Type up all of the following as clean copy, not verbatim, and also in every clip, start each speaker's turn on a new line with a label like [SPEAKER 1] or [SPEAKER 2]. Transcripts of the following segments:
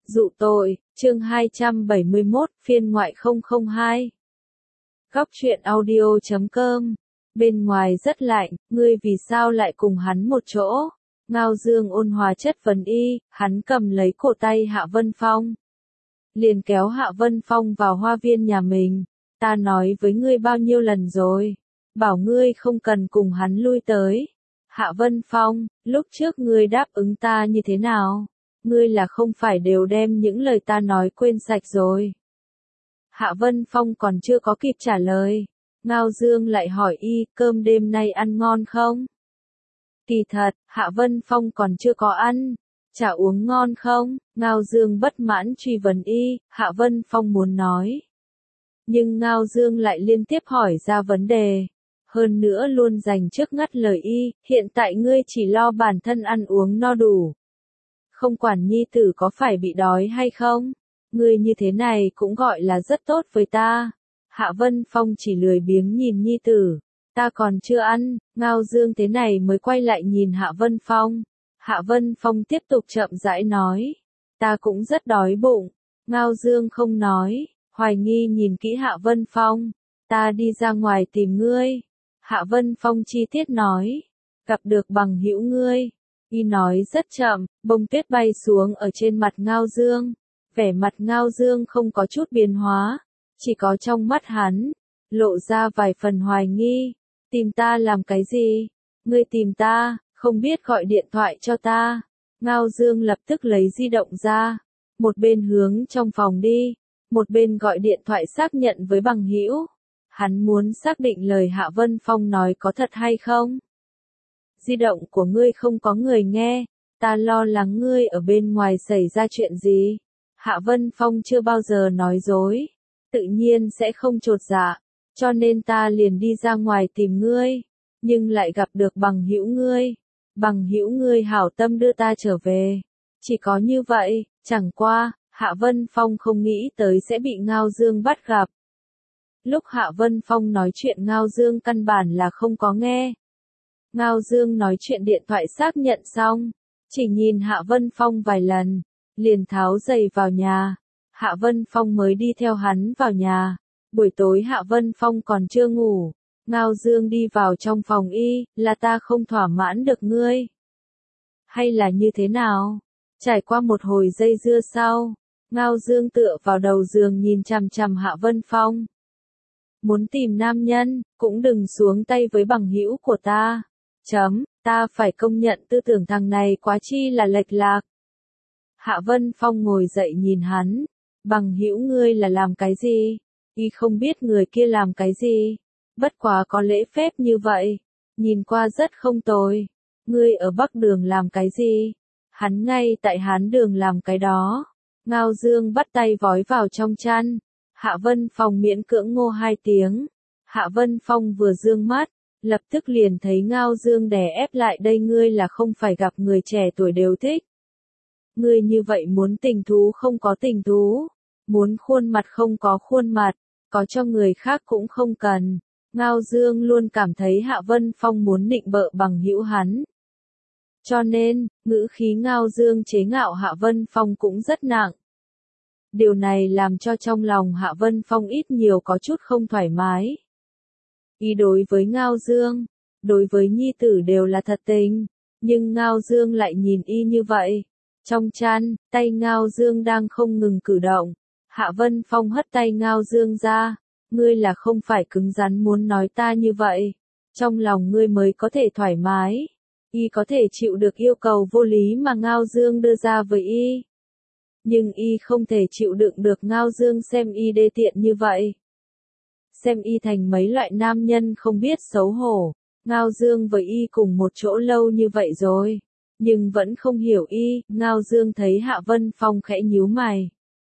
[SPEAKER 1] Dụ tội, chương 271, phiên ngoại 002. Góc truyện audio.com. Bên ngoài rất lạnh, ngươi vì sao lại cùng hắn một chỗ? Ngao Dương ôn hòa chất vấn y, hắn cầm lấy cổ tay Hạ Vân Phong. Liền kéo Hạ Vân Phong vào hoa viên nhà mình. Ta nói với ngươi bao nhiêu lần rồi? Bảo ngươi không cần cùng hắn lui tới. Hạ Vân Phong, lúc trước ngươi đáp ứng ta như thế nào? Ngươi là không phải đều đem những lời ta nói quên sạch rồi. Hạ Vân Phong còn chưa có kịp trả lời. Ngao Dương lại hỏi y, cơm đêm nay ăn ngon không? Kỳ thật, Hạ Vân Phong còn chưa có ăn. Chả uống ngon không? Ngao Dương bất mãn truy vấn y, Hạ Vân Phong muốn nói. Nhưng Ngao Dương lại liên tiếp hỏi ra vấn đề. Hơn nữa luôn dành trước ngắt lời y, hiện tại ngươi chỉ lo bản thân ăn uống no đủ. Không quản nhi tử có phải bị đói hay không, ngươi như thế này cũng gọi là rất tốt với ta. Hạ Vân Phong chỉ lười biếng nhìn nhi tử, ta còn chưa ăn. Ngao Dương thế này mới quay lại nhìn Hạ Vân Phong. Hạ Vân Phong tiếp tục chậm rãi nói, ta cũng rất đói bụng. Ngao Dương không nói, hoài nghi nhìn kỹ Hạ Vân Phong, ta đi ra ngoài tìm ngươi. Hạ Vân Phong chi tiết nói, gặp được bằng hữu ngươi. Y nói rất chậm, bông tuyết bay xuống ở trên mặt Ngao Dương. Vẻ mặt Ngao Dương không có chút biến hóa, chỉ có trong mắt hắn lộ ra vài phần hoài nghi. Tìm ta làm cái gì? Ngươi tìm ta, không biết gọi điện thoại cho ta. Ngao Dương lập tức lấy di động ra, một bên hướng trong phòng đi, một bên gọi điện thoại xác nhận với bằng hữu. Hắn muốn xác định lời Hạ Vân Phong nói có thật hay không. Di động của ngươi không có người nghe, ta lo lắng ngươi ở bên ngoài xảy ra chuyện gì. Hạ Vân Phong chưa bao giờ nói dối, tự nhiên sẽ không chột dạ, cho nên ta liền đi ra ngoài tìm ngươi, nhưng lại gặp được bằng hữu ngươi. Bằng hữu ngươi hảo tâm đưa ta trở về. Chỉ có như vậy, chẳng qua, Hạ Vân Phong không nghĩ tới sẽ bị Ngao Dương bắt gặp. Lúc Hạ Vân Phong nói chuyện Ngao Dương căn bản là không có nghe. Ngao Dương nói chuyện điện thoại xác nhận xong, chỉ nhìn Hạ Vân Phong vài lần, liền tháo giày vào nhà. Hạ Vân Phong mới đi theo hắn vào nhà. Buổi tối Hạ Vân Phong còn chưa ngủ. Ngao Dương đi vào trong phòng y, là ta không thỏa mãn được ngươi. Hay là như thế nào? Trải qua một hồi dây dưa sau, Ngao Dương tựa vào đầu giường nhìn chằm chằm Hạ Vân Phong. Muốn tìm nam nhân, cũng đừng xuống tay với bằng hữu của ta. Ta phải công nhận tư tưởng thằng này quá chi là lệch lạc. Hạ Vân Phong ngồi dậy nhìn hắn, bằng hữu ngươi là làm cái gì? Y không biết người kia làm cái gì, bất quá có lễ phép như vậy, nhìn qua rất không tồi. Ngươi ở Bắc Đường làm cái gì? Hắn ngay tại Hán Đường làm cái đó. Ngao Dương bắt tay vói vào trong chăn. Hạ Vân Phong miễn cưỡng ngô hai tiếng. Hạ Vân Phong vừa dương mắt, lập tức liền thấy Ngao Dương đè ép lại đây. Ngươi là không phải gặp người trẻ tuổi đều thích. Ngươi như vậy muốn tình thú không có tình thú, muốn khuôn mặt không có khuôn mặt, có cho người khác cũng không cần. Ngao Dương luôn cảm thấy Hạ Vân Phong muốn nịnh bợ bằng hữu hắn. Cho nên, ngữ khí Ngao Dương chế ngạo Hạ Vân Phong cũng rất nặng. Điều này làm cho trong lòng Hạ Vân Phong ít nhiều có chút không thoải mái. Y đối với Ngao Dương, đối với nhi tử đều là thật tình, nhưng Ngao Dương lại nhìn y như vậy. Trong chăn, tay Ngao Dương đang không ngừng cử động. Hạ Vân Phong hất tay Ngao Dương ra. Ngươi là không phải cứng rắn muốn nói ta như vậy. Trong lòng ngươi mới có thể thoải mái. Y có thể chịu được yêu cầu vô lý mà Ngao Dương đưa ra với y. Nhưng y không thể chịu đựng được Ngao Dương xem y đê tiện như vậy. Xem y thành mấy loại nam nhân không biết xấu hổ. Ngao Dương với y cùng một chỗ lâu như vậy rồi, nhưng vẫn không hiểu y. Ngao Dương thấy Hạ Vân Phong khẽ nhíu mày.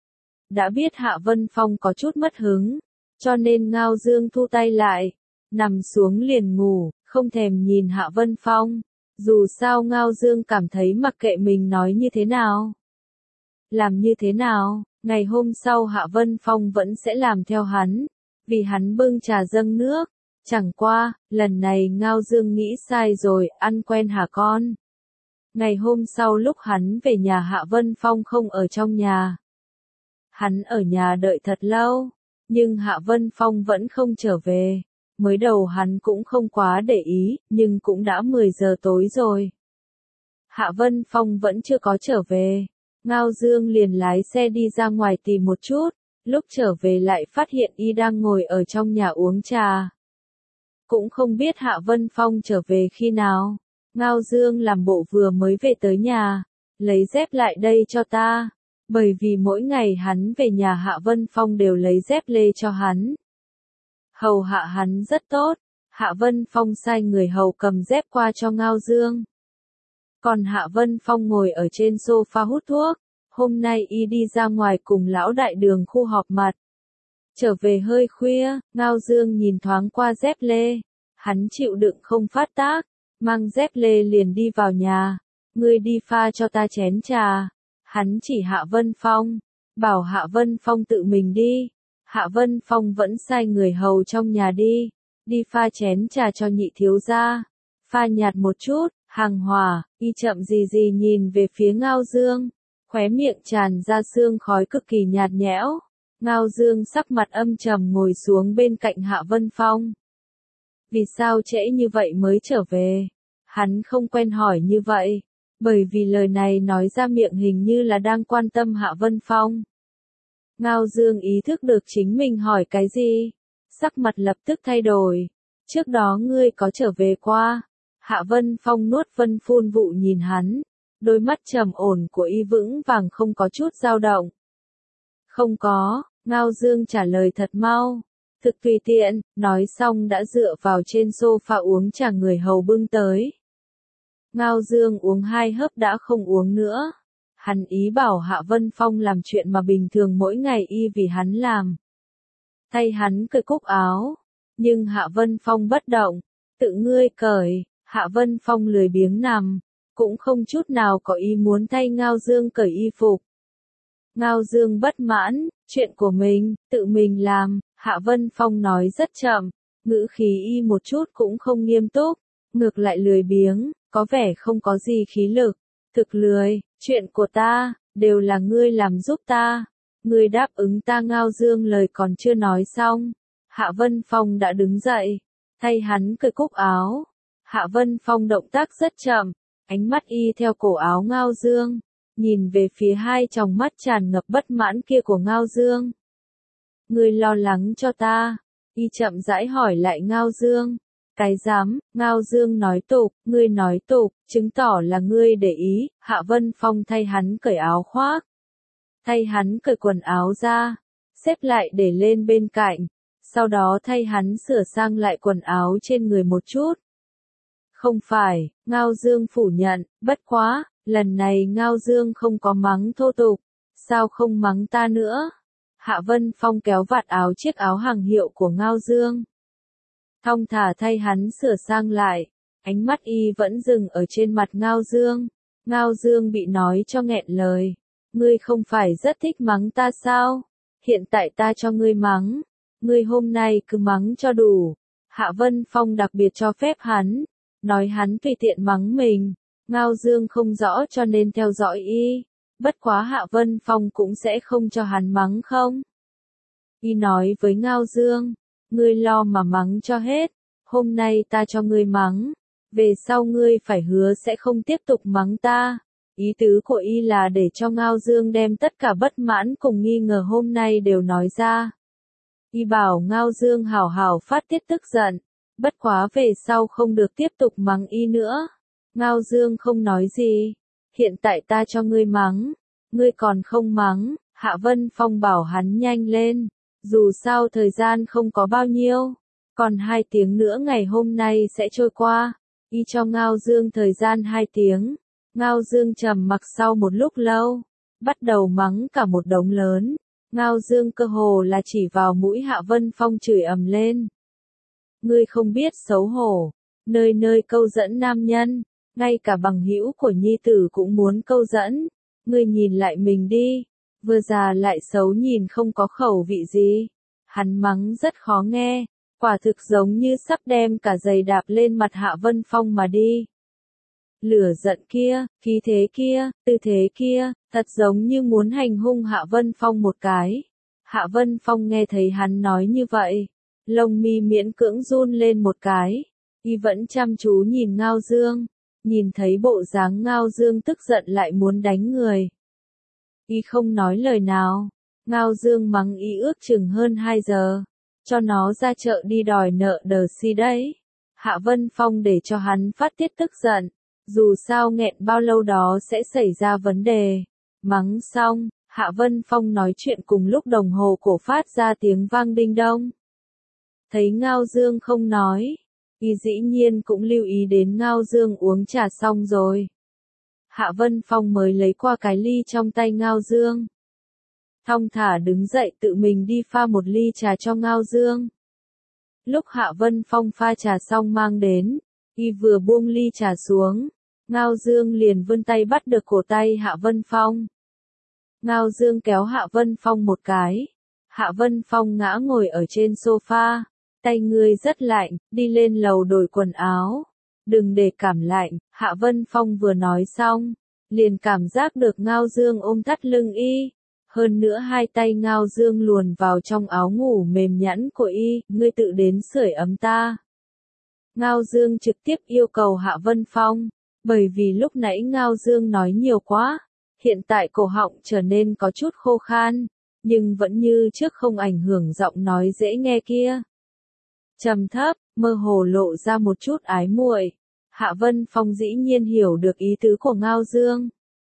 [SPEAKER 1] Đã biết Hạ Vân Phong có chút mất hứng, cho nên Ngao Dương thu tay lại, nằm xuống liền ngủ, không thèm nhìn Hạ Vân Phong. Dù sao Ngao Dương cảm thấy mặc kệ mình nói như thế nào, làm như thế nào, ngày hôm sau Hạ Vân Phong vẫn sẽ làm theo hắn, vì hắn bưng trà dâng nước. Chẳng qua, lần này Ngao Dương nghĩ sai rồi, ăn quen hả con? Ngày hôm sau lúc hắn về nhà Hạ Vân Phong không ở trong nhà. Hắn ở nhà đợi thật lâu, nhưng Hạ Vân Phong vẫn không trở về. Mới đầu hắn cũng không quá để ý, nhưng cũng đã 10 giờ tối rồi. Hạ Vân Phong vẫn chưa có trở về. Ngao Dương liền lái xe đi ra ngoài tìm một chút, lúc trở về lại phát hiện y đang ngồi ở trong nhà uống trà. Cũng không biết Hạ Vân Phong trở về khi nào. Ngao Dương làm bộ vừa mới về tới nhà, lấy dép lại đây cho ta. Bởi vì mỗi ngày hắn về nhà Hạ Vân Phong đều lấy dép lê cho hắn. Hầu hạ hắn rất tốt, Hạ Vân Phong sai người hầu cầm dép qua cho Ngao Dương. Còn Hạ Vân Phong ngồi ở trên sofa hút thuốc, hôm nay y đi ra ngoài cùng lão đại đường khu họp mặt. Trở về hơi khuya, Ngao Dương nhìn thoáng qua dép lê, hắn chịu đựng không phát tác, mang dép lê liền đi vào nhà, ngươi đi pha cho ta chén trà. Hắn chỉ Hạ Vân Phong, bảo Hạ Vân Phong tự mình đi. Hạ Vân Phong vẫn sai người hầu trong nhà đi pha chén trà cho nhị thiếu gia. Pha nhạt một chút, hàng hòa, y chậm gì gì nhìn về phía Ngao Dương, khóe miệng tràn ra sương khói cực kỳ nhạt nhẽo. Ngao Dương sắc mặt âm trầm ngồi xuống bên cạnh Hạ Vân Phong. Vì sao trễ như vậy mới trở về? Hắn không quen hỏi như vậy, bởi vì lời này nói ra miệng hình như là đang quan tâm Hạ Vân Phong. Ngao Dương ý thức được chính mình hỏi cái gì, sắc mặt lập tức thay đổi. Trước đó ngươi có trở về qua? Hạ Vân Phong nuốt vân phun vụ nhìn hắn, đôi mắt trầm ổn của y vững vàng không có chút dao động. Không có, Ngao Dương trả lời thật mau, thực tùy tiện, nói xong đã dựa vào trên sofa uống trà người hầu bưng tới. Ngao Dương uống 2 hớp đã không uống nữa. Hắn ý bảo Hạ Vân Phong làm chuyện mà bình thường mỗi ngày y vì hắn làm. Thay hắn cởi cúc áo, nhưng Hạ Vân Phong bất động, tự ngươi cởi. Hạ Vân Phong lười biếng nằm, cũng không chút nào có ý muốn thay Ngao Dương cởi y phục. Ngao Dương bất mãn, chuyện của mình, tự mình làm. Hạ Vân Phong nói rất chậm, ngữ khí y một chút cũng không nghiêm túc, ngược lại lười biếng, có vẻ không có gì khí lực. Thực lười, chuyện của ta, đều là ngươi làm giúp ta. Ngươi đáp ứng ta. Ngao Dương lời còn chưa nói xong, Hạ Vân Phong đã đứng dậy, thay hắn cởi cúc áo. Hạ Vân Phong động tác rất chậm, ánh mắt y theo cổ áo Ngao Dương, nhìn về phía hai tròng mắt tràn ngập bất mãn kia của Ngao Dương. Ngươi lo lắng cho ta? Y chậm rãi hỏi lại Ngao Dương. Cái dám? Ngao Dương nói tục, ngươi nói tục, chứng tỏ là ngươi để ý. Hạ Vân Phong thay hắn cởi áo khoác, thay hắn cởi quần áo ra, xếp lại để lên bên cạnh, sau đó thay hắn sửa sang lại quần áo trên người một chút. Không phải, Ngao Dương phủ nhận, bất quá, lần này Ngao Dương không có mắng thô tục, sao không mắng ta nữa? Hạ Vân Phong kéo vạt áo chiếc áo hàng hiệu của Ngao Dương, thong thả thay hắn sửa sang lại, ánh mắt y vẫn dừng ở trên mặt Ngao Dương. Ngao Dương bị nói cho nghẹn lời, ngươi không phải rất thích mắng ta sao? Hiện tại ta cho ngươi mắng, ngươi hôm nay cứ mắng cho đủ. Hạ Vân Phong đặc biệt cho phép hắn, nói hắn tùy tiện mắng mình. Ngao Dương không rõ cho nên theo dõi y, bất quá Hạ Vân Phong cũng sẽ không cho hắn mắng không? Y nói với Ngao Dương, ngươi lo mà mắng cho hết, hôm nay ta cho ngươi mắng, về sau ngươi phải hứa sẽ không tiếp tục mắng ta. Ý tứ của y là để cho Ngao Dương đem tất cả bất mãn cùng nghi ngờ hôm nay đều nói ra. Y bảo Ngao Dương hảo hảo phát tiết tức giận, bất quá về sau không được tiếp tục mắng y nữa. Ngao Dương không nói gì, hiện tại ta cho ngươi mắng, ngươi còn không mắng. Hạ Vân Phong bảo hắn nhanh lên, dù sao thời gian không có bao nhiêu, còn 2 tiếng nữa ngày hôm nay sẽ trôi qua. Y cho Ngao Dương thời gian 2 tiếng. Ngao Dương trầm mặc sau một lúc lâu, bắt đầu mắng cả một đống lớn. Ngao Dương cơ hồ là chỉ vào mũi Hạ Vân Phong chửi ầm lên. Ngươi không biết xấu hổ, nơi nơi câu dẫn nam nhân, ngay cả bằng hữu của nhi tử cũng muốn câu dẫn. Ngươi nhìn lại mình đi, vừa già lại xấu nhìn không có khẩu vị gì. Hắn mắng rất khó nghe, quả thực giống như sắp đem cả giày đạp lên mặt Hạ Vân Phong mà đi. Lửa giận kia, khí thế kia, tư thế kia, thật giống như muốn hành hung Hạ Vân Phong một cái. Hạ Vân Phong nghe thấy hắn nói như vậy, lông mi miễn cưỡng run lên một cái, y vẫn chăm chú nhìn Ngao Dương, nhìn thấy bộ dáng Ngao Dương tức giận lại muốn đánh người. Y không nói lời nào, Ngao Dương mắng y ước chừng hơn 2 giờ, cho nó ra chợ đi đòi nợ đờ si đấy. Hạ Vân Phong để cho hắn phát tiết tức giận, dù sao nghẹn bao lâu đó sẽ xảy ra vấn đề. Mắng xong, Hạ Vân Phong nói chuyện cùng lúc đồng hồ cổ phát ra tiếng vang đinh đông. Thấy Ngao Dương không nói, y dĩ nhiên cũng lưu ý đến Ngao Dương uống trà xong rồi. Hạ Vân Phong mới lấy qua cái ly trong tay Ngao Dương. Thong thả đứng dậy tự mình đi pha một ly trà cho Ngao Dương. Lúc Hạ Vân Phong pha trà xong mang đến, y vừa buông ly trà xuống, Ngao Dương liền vươn tay bắt được cổ tay Hạ Vân Phong. Ngao Dương kéo Hạ Vân Phong một cái. Hạ Vân Phong ngã ngồi ở trên sofa, tay ngươi rất lạnh, đi lên lầu đổi quần áo. Đừng để cảm lạnh, Hạ Vân Phong vừa nói xong, liền cảm giác được Ngao Dương ôm thắt lưng y. Hơn nữa hai tay Ngao Dương luồn vào trong áo ngủ mềm nhẵn của y, ngươi tự đến sưởi ấm ta. Ngao Dương trực tiếp yêu cầu Hạ Vân Phong, bởi vì lúc nãy Ngao Dương nói nhiều quá, hiện tại cổ họng trở nên có chút khô khan, nhưng vẫn như trước không ảnh hưởng giọng nói dễ nghe kia. Trầm thấp, mơ hồ lộ ra một chút ái muội. Hạ Vân Phong dĩ nhiên hiểu được ý tứ của Ngao Dương.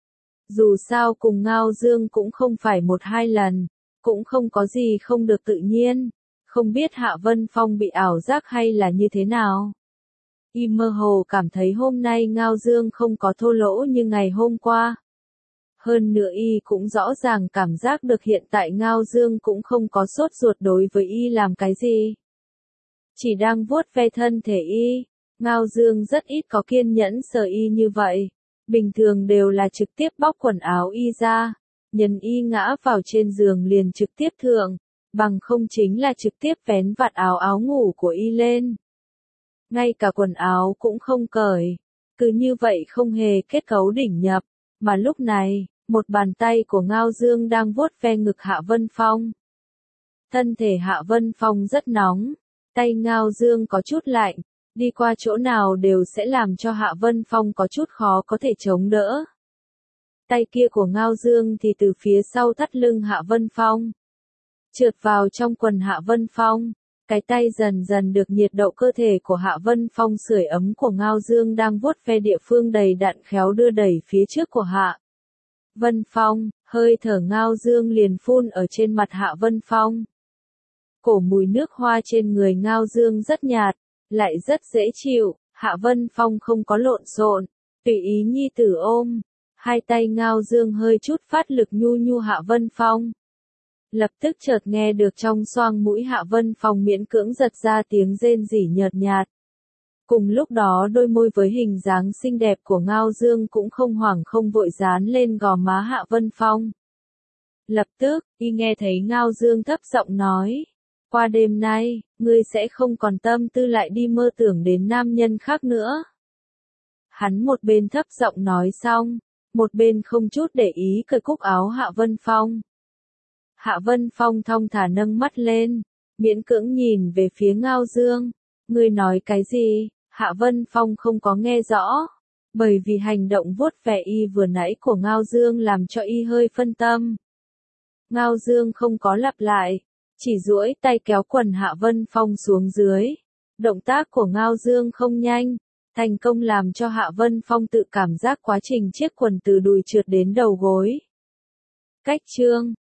[SPEAKER 1] Dù sao cùng Ngao Dương cũng không phải 1-2 lần, cũng không có gì không được tự nhiên, không biết Hạ Vân Phong bị ảo giác hay là như thế nào. Y mơ hồ cảm thấy hôm nay Ngao Dương không có thô lỗ như ngày hôm qua. Hơn nữa y cũng rõ ràng cảm giác được hiện tại Ngao Dương cũng không có sốt ruột đối với y làm cái gì. Chỉ đang vuốt ve thân thể y, Ngao Dương rất ít có kiên nhẫn sờ y như vậy. Bình thường đều là trực tiếp bóc quần áo y ra, nhân y ngã vào trên giường liền trực tiếp thượng, bằng không chính là trực tiếp vén vạt áo ngủ của y lên. Ngay cả quần áo cũng không cởi, cứ như vậy không hề kết cấu đỉnh nhập, mà lúc này, một bàn tay của Ngao Dương đang vuốt ve ngực Hạ Vân Phong. Thân thể Hạ Vân Phong rất nóng, tay Ngao Dương có chút lạnh, đi qua chỗ nào đều sẽ làm cho Hạ Vân Phong có chút khó có thể chống đỡ. Tay kia của Ngao Dương thì từ phía sau thắt lưng Hạ Vân Phong, trượt vào trong quần Hạ Vân Phong, cái tay dần dần được nhiệt độ cơ thể của Hạ Vân Phong sưởi ấm của Ngao Dương đang vuốt ve địa phương đầy đặn khéo đưa đẩy phía trước của Hạ Vân Phong, hơi thở Ngao Dương liền phun ở trên mặt Hạ Vân Phong. Cổ mùi nước hoa trên người Ngao Dương rất nhạt, lại rất dễ chịu, Hạ Vân Phong không có lộn xộn, tùy ý nhi tử ôm, hai tay Ngao Dương hơi chút phát lực nhu nhu Hạ Vân Phong. Lập tức chợt nghe được trong xoang mũi Hạ Vân Phong miễn cưỡng giật ra tiếng rên rỉ nhợt nhạt. Cùng lúc đó đôi môi với hình dáng xinh đẹp của Ngao Dương cũng không hoảng không vội dán lên gò má Hạ Vân Phong. Lập tức, y nghe thấy Ngao Dương thấp giọng nói, qua đêm nay, ngươi sẽ không còn tâm tư lại đi mơ tưởng đến nam nhân khác nữa. Hắn một bên thấp giọng nói xong, một bên không chút để ý cởi cúc áo Hạ Vân Phong. Hạ Vân Phong thong thả nâng mắt lên, miễn cưỡng nhìn về phía Ngao Dương. Ngươi nói cái gì? Hạ Vân Phong không có nghe rõ, bởi vì hành động vuốt ve y vừa nãy của Ngao Dương làm cho y hơi phân tâm. Ngao Dương không có lặp lại, chỉ duỗi tay kéo quần Hạ Vân Phong xuống dưới. Động tác của Ngao Dương không nhanh, thành công làm cho Hạ Vân Phong tự cảm giác quá trình chiếc quần từ đùi trượt đến đầu gối. Cách chương